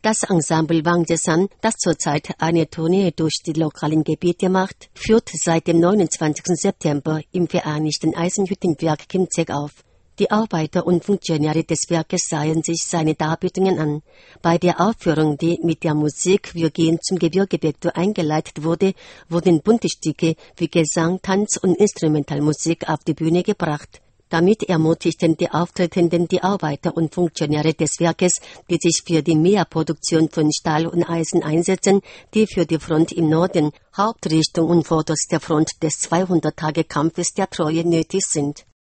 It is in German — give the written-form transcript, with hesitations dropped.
Das Ensemble Wang Zhesan, das zurzeit eine Tournee durch die lokalen Gebiete macht, führt seit dem 29. September im Vereinigten Eisenhüttenwerk Kimzek auf. Die Arbeiter und Funktionäre des Werkes sahen sich seine Darbietungen an. Bei der Aufführung, die mit der Musik Wir gehen zum Gebirgebekto eingeleitet wurde, wurden bunte Stücke wie Gesang, Tanz und Instrumentalmusik auf die Bühne gebracht. Damit ermutigten die Auftretenden die Arbeiter und Funktionäre des Werkes, die sich für die Mehrproduktion von Stahl und Eisen einsetzen, die für die Front im Norden, Hauptrichtung und vorderster Front des 200-Tage-Kampfes der Treue nötig sind.